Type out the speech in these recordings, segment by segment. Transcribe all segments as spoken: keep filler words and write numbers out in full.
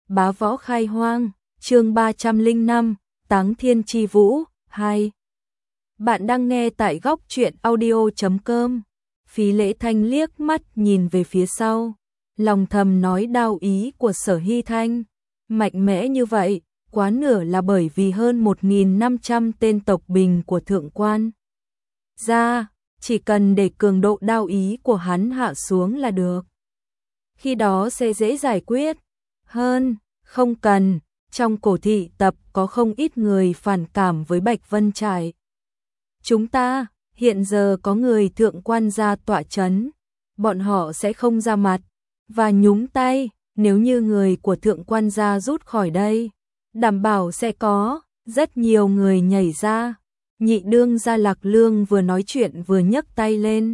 Bá võ khai hoang, chương ba trăm lẻ năm, Táng Thiên Chi Vũ, hai. Bạn đang nghe tại góc truyện audio chấm com. Phí Lễ Thanh liếc mắt nhìn về phía sau, lòng thầm nói đao ý của Sở Hy Thanh mạnh mẽ như vậy, quá nửa là bởi vì hơn một nghìn năm trăm tên tộc bình của thượng quan gia, chỉ cần để cường độ đao ý của hắn hạ xuống là được. Khi đó sẽ dễ giải quyết hơn, không cần. Trong cổ thị tập có không ít người phản cảm với Bạch Vân Trải. Chúng ta, hiện giờ có người thượng quan gia tọa chấn, bọn họ sẽ không ra mặt và nhúng tay, nếu như người của thượng quan gia rút khỏi đây, đảm bảo sẽ có rất nhiều người nhảy ra. Nhị đương gia Lạc Lương vừa nói chuyện vừa nhấc tay lên,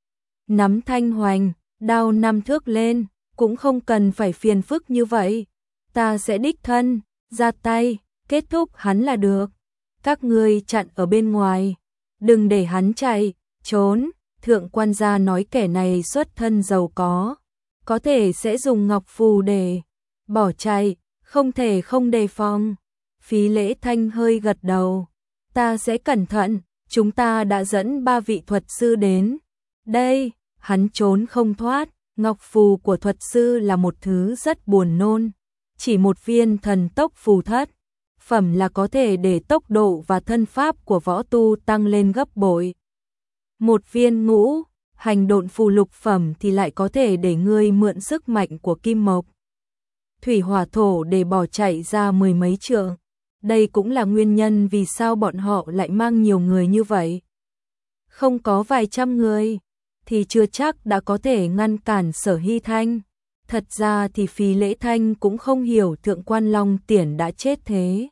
nắm thanh hoành, đao năm thước lên, cũng không cần phải phiền phức như vậy. Ta sẽ đích thân ra tay, kết thúc hắn là được. Các ngươi chặn ở bên ngoài, đừng để hắn chạy, trốn. Thượng quan gia nói kẻ này xuất thân giàu có, có thể sẽ dùng ngọc phù để bỏ chạy, không thể không đề phòng. Phí Lễ Thanh hơi gật đầu. Ta sẽ cẩn thận, chúng ta đã dẫn ba vị thuật sư đến đây, hắn trốn không thoát. Ngọc phù của thuật sư là một thứ rất buồn nôn. Chỉ một viên thần tốc phù thất phẩm là có thể để tốc độ và thân pháp của võ tu tăng lên gấp bội. Một viên ngũ hành độn phù lục phẩm thì lại có thể để ngươi mượn sức mạnh của kim mộc, thủy hỏa thổ để bỏ chạy ra mười mấy trượng. Đây cũng là nguyên nhân vì sao bọn họ lại mang nhiều người như vậy. Không có vài trăm người thì chưa chắc đã có thể ngăn cản Sở Hy Thanh. Thật ra thì Phí Lễ Thanh cũng không hiểu thượng quan Long Tiển đã chết thế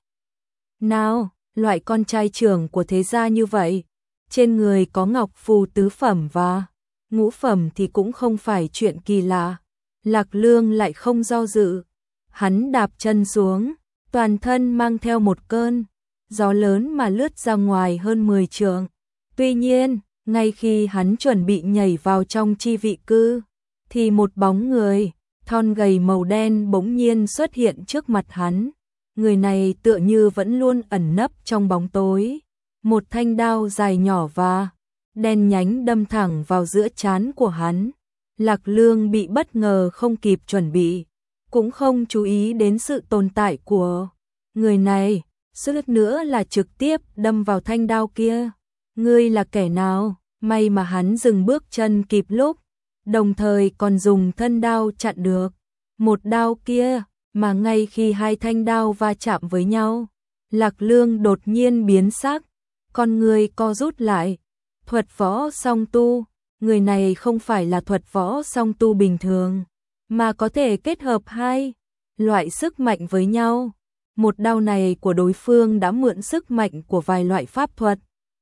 nào, loại con trai trưởng của thế gia như vậy, trên người có ngọc phù tứ phẩm và ngũ phẩm thì cũng không phải chuyện kỳ lạ. Lạc Lương lại không do dự, hắn đạp chân xuống, toàn thân mang theo một cơn gió lớn mà lướt ra ngoài hơn mười trượng. Tuy nhiên, ngay khi hắn chuẩn bị nhảy vào trong chi vị cư, thì một bóng người thon gầy màu đen bỗng nhiên xuất hiện trước mặt hắn. Người này tựa như vẫn luôn ẩn nấp trong bóng tối. Một thanh đao dài nhỏ và đen nhánh đâm thẳng vào giữa trán của hắn. Lạc Lương bị bất ngờ không kịp chuẩn bị, cũng không chú ý đến sự tồn tại của người này, suýt nữa là trực tiếp đâm vào thanh đao kia. Ngươi là kẻ nào? May mà hắn dừng bước chân kịp lúc, đồng thời còn dùng thân đao chặn được một đao kia, mà ngay khi hai thanh đao va chạm với nhau, Lạc Lương đột nhiên biến sắc, con người co rút lại. Thuật võ song tu, người này không phải là thuật võ song tu bình thường, mà có thể kết hợp hai loại sức mạnh với nhau. Một đao này của đối phương đã mượn sức mạnh của vài loại pháp thuật,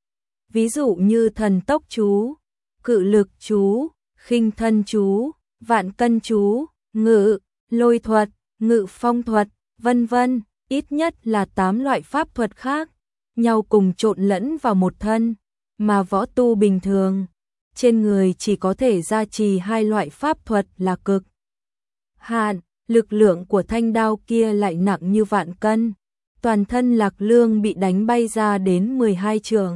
ví dụ như thần tốc chú, cự lực chú, khinh thân chú, vạn cân chú, ngự, lôi thuật, ngự phong thuật, vân vân, ít nhất là tám loại pháp thuật khác nhau cùng trộn lẫn vào một thân, mà võ tu bình thường trên người chỉ có thể gia trì hai loại pháp thuật là cực hạn. Lực lượng của thanh đao kia lại nặng như vạn cân, toàn thân Lạc Lương bị đánh bay ra đến mười hai trượng,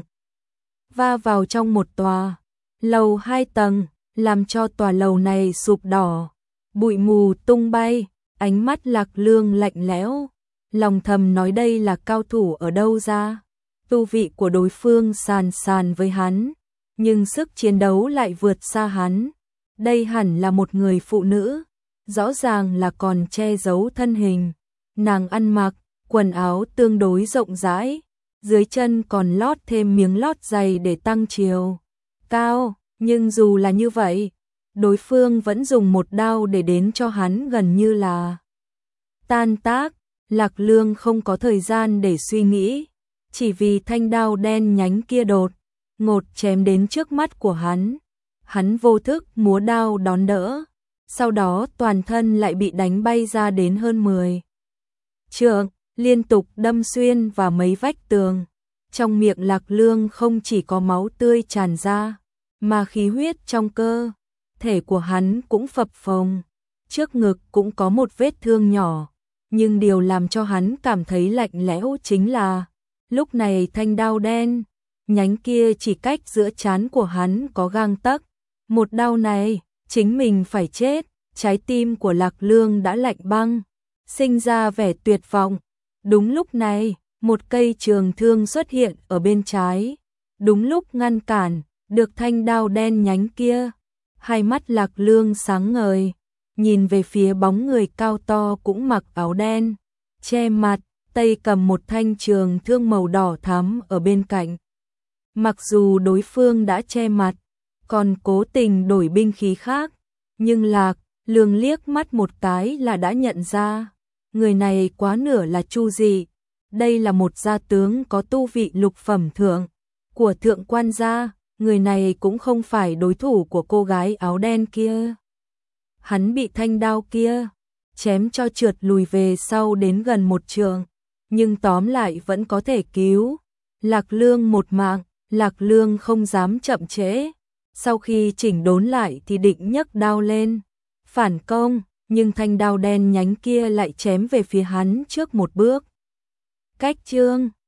va vào trong một tòa lầu hai tầng, làm cho tòa lầu này sụp đổ, bụi mù tung bay. Ánh mắt Lạc Lương lạnh lẽo, lòng thầm nói đây là cao thủ ở đâu ra. Tu vị của đối phương sàn sàn với hắn, nhưng sức chiến đấu lại vượt xa hắn. Đây hẳn là một người phụ nữ, rõ ràng là còn che giấu thân hình. Nàng ăn mặc quần áo tương đối rộng rãi, dưới chân còn lót thêm miếng lót dày để tăng chiều cao, nhưng dù là như vậy, đối phương vẫn dùng một đao để đến cho hắn gần như là tan tác. Lạc Lương không có thời gian để suy nghĩ, chỉ vì thanh đao đen nhánh kia đột ngột chém đến trước mắt của hắn. Hắn vô thức múa đao đón đỡ, sau đó toàn thân lại bị đánh bay ra đến hơn mười trượng, liên tục đâm xuyên vào mấy vách tường. Trong miệng Lạc Lương không chỉ có máu tươi tràn ra, mà khí huyết trong cơ thể của hắn cũng phập phồng, trước ngực cũng có một vết thương nhỏ, nhưng điều làm cho hắn cảm thấy lạnh lẽo chính là, lúc này thanh đao đen, nhánh kia chỉ cách giữa trán của hắn có gang tấc, một đao này, chính mình phải chết, trái tim của Lạc Lương đã lạnh băng, sinh ra vẻ tuyệt vọng. Đúng lúc này, một cây trường thương xuất hiện ở bên trái, đúng lúc ngăn cản được thanh đao đen nhánh kia. Hai mắt Lạc Lương sáng ngời, nhìn về phía bóng người cao to cũng mặc áo đen, che mặt, tay cầm một thanh trường thương màu đỏ thắm ở bên cạnh. Mặc dù đối phương đã che mặt, còn cố tình đổi binh khí khác, nhưng Lạc Lương liếc mắt một cái là đã nhận ra, người này quá nửa là Chu Dị. Đây là một gia tướng có tu vị lục phẩm thượng của thượng quan gia, người này cũng không phải đối thủ của cô gái áo đen kia. Hắn bị thanh đao kia chém cho trượt lùi về sau đến gần một trượng, nhưng tóm lại vẫn có thể cứu Lạc Lương một mạng. Lạc Lương không dám chậm trễ, sau khi chỉnh đốn lại thì định nhấc đao lên phản công, nhưng thanh đao đen nhánh kia lại chém về phía hắn trước một bước. Cách chương